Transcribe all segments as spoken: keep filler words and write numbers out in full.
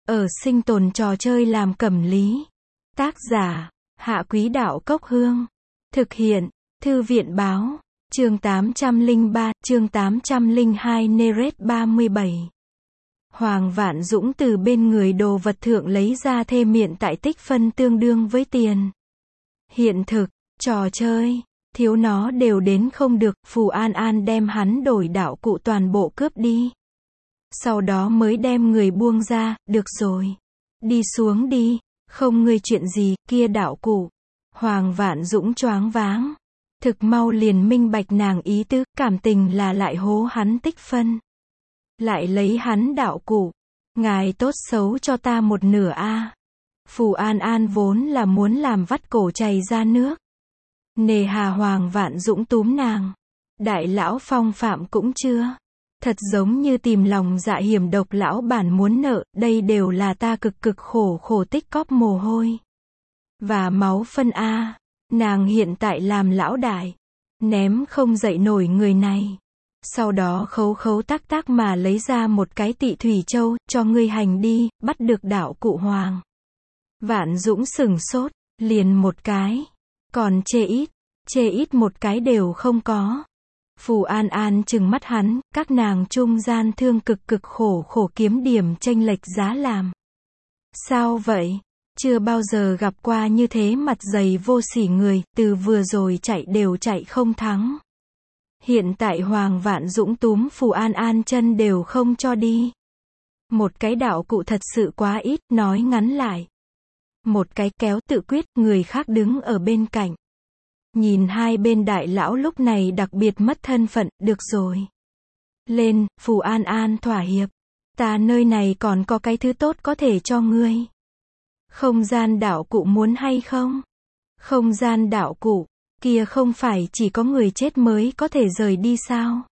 ở sinh tồn trò chơi làm cẩm lý. Tác giả, Hạ Quý Đạo Cốc Hương. Thực hiện, Thư viện Báo. Chương tám trăm lẻ ba, chương tám trăm lẻ hai Neret ba mươi bảy. Hoàng Vạn Dũng từ bên người đồ vật thượng lấy ra thê miện tại tích phân tương đương với tiền. Hiện thực, trò chơi, thiếu nó đều đến không được, Phù An An đem hắn đổi đạo cụ toàn bộ cướp đi. Sau đó mới đem người buông ra, được rồi. Đi xuống đi, không ngươi chuyện gì, kia đạo cụ. Hoàng Vạn Dũng choáng váng. Thực mau liền minh bạch nàng ý tứ, cảm tình là lại hố hắn tích phân. Lại lấy hắn đạo cụ. Ngài tốt xấu cho ta một nửa a. Phù An An vốn là muốn làm vắt cổ chảy ra nước. Nề hà Hoàng Vạn Dũng túm nàng. Đại lão phong phạm cũng chưa. Thật giống như tìm lòng dạ hiểm độc lão bản muốn nợ, đây đều là ta cực cực khổ khổ tích cóp mồ hôi. Và máu phân a. Nàng hiện tại làm lão đại. Ném không dậy nổi người này. Sau đó khấu khấu tác tác mà lấy ra một cái tị thủy châu, cho ngươi hành đi, bắt được đạo cụ Hoàng. Vạn Dũng sửng sốt, liền một cái. Còn chê ít, chê ít một cái đều không có. Phù An An trừng mắt hắn, các nàng trung gian thương cực cực khổ khổ kiếm điểm chênh lệch giá làm. Sao vậy? Chưa bao giờ gặp qua như thế mặt dày vô sỉ người, từ vừa rồi chạy đều chạy không thắng. Hiện tại Hoàng Vạn Dũng túm Phù An An chân đều không cho đi. Một cái đạo cụ thật sự quá ít, nói ngắn lại. Một cái kéo tự quyết, người khác đứng ở bên cạnh. Nhìn hai bên đại lão lúc này đặc biệt mất thân phận, được rồi. Lên, Phù An An thỏa hiệp. Ta nơi này còn có cái thứ tốt có thể cho ngươi. Không gian đạo cụ muốn hay không? Không gian đạo cụ, kia không phải chỉ có người chết mới có thể rời đi sao?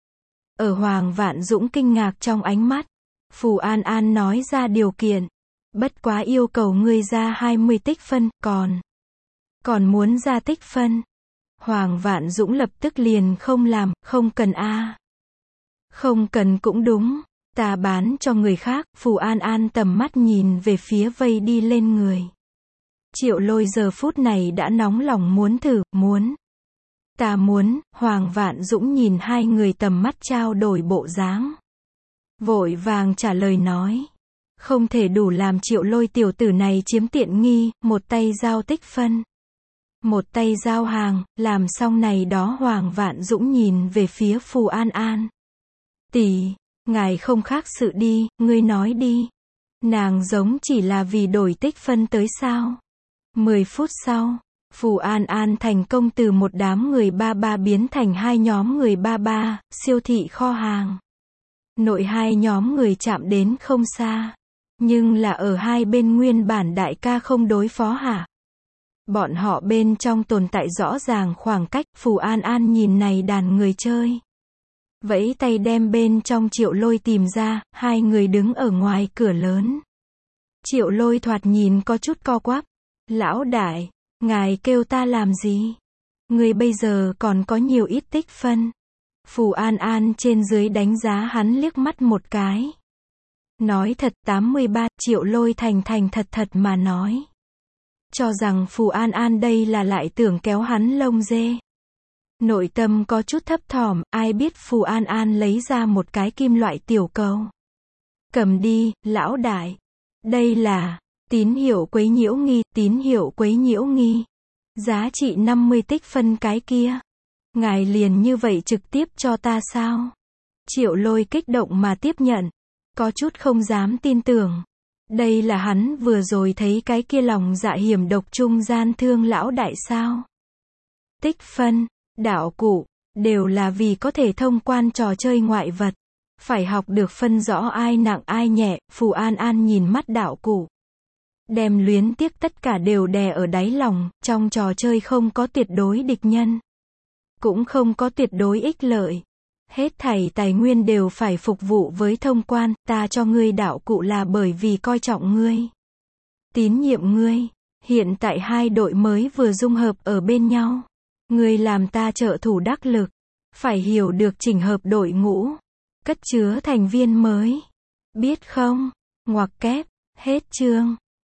Ở Hoàng Vạn Dũng kinh ngạc trong ánh mắt, Phù An An nói ra điều kiện. Bất quá yêu cầu ngươi ra hai mươi tích phân, còn... Còn muốn ra tích phân. Hoàng Vạn Dũng lập tức liền không làm, không cần a. Không cần cũng đúng, ta bán cho người khác. Phù An An tầm mắt nhìn về phía vây đi lên người. Triệu Lôi giờ phút này đã nóng lòng muốn thử, muốn. Ta muốn, Hoàng Vạn Dũng nhìn hai người tầm mắt trao đổi bộ dáng. Vội vàng trả lời nói. Không thể đủ làm Triệu Lôi tiểu tử này chiếm tiện nghi, một tay giao tích phân. Một tay giao hàng, làm xong này đó Hoàng Vạn Dũng nhìn về phía Phù An An. Tỷ, ngài không khác sự đi, ngươi nói đi. Nàng giống chỉ là vì đổi tích phân tới sao? Mười phút sau, Phù An An thành công từ một đám người ba ba biến thành hai nhóm người ba ba, siêu thị kho hàng. Nội hai nhóm người chạm đến không xa. Nhưng là ở hai bên nguyên bản đại ca không đối phó hả? Bọn họ bên trong tồn tại rõ ràng khoảng cách. Phù An An nhìn này đàn người chơi. Vẫy tay đem bên trong Triệu Lôi tìm ra, hai người đứng ở ngoài cửa lớn. Triệu Lôi thoạt nhìn có chút co quắp. Lão đại, ngài kêu ta làm gì? Người bây giờ còn có nhiều ít tích phân. Phù An An trên dưới đánh giá hắn liếc mắt một cái. Nói thật tám mươi ba, Triệu Lôi thành thành thật thật mà nói. Cho rằng Phù An An đây là lại tưởng kéo hắn lông dê. Nội tâm có chút thấp thỏm, ai biết Phù An An lấy ra một cái kim loại tiểu cầu. Cầm đi, lão đại. Đây là tín hiệu quấy nhiễu nghi, tín hiệu quấy nhiễu nghi. Giá trị năm mươi tích phân cái kia. Ngài liền như vậy trực tiếp cho ta sao? Triệu Lôi kích động mà tiếp nhận. Có chút không dám tin tưởng. Đây là hắn vừa rồi thấy cái kia lòng dạ hiểm độc trung gian thương lão đại sao? Tích phân, đạo cụ, đều là vì có thể thông quan trò chơi ngoại vật. Phải học được phân rõ ai nặng ai nhẹ. Phù An An nhìn mắt đạo cụ. Đem luyến tiếc tất cả đều đè ở đáy lòng. Trong trò chơi không có tuyệt đối địch nhân. Cũng không có tuyệt đối ích lợi. Hết thảy tài nguyên đều phải phục vụ với thông quan, ta cho ngươi đạo cụ là bởi vì coi trọng ngươi. Tín nhiệm ngươi. Hiện tại hai đội mới vừa dung hợp ở bên nhau. Ngươi làm ta trợ thủ đắc lực. Phải hiểu được chỉnh hợp đội ngũ. Cất chứa thành viên mới. Biết không? Ngoặc kép. Hết chương.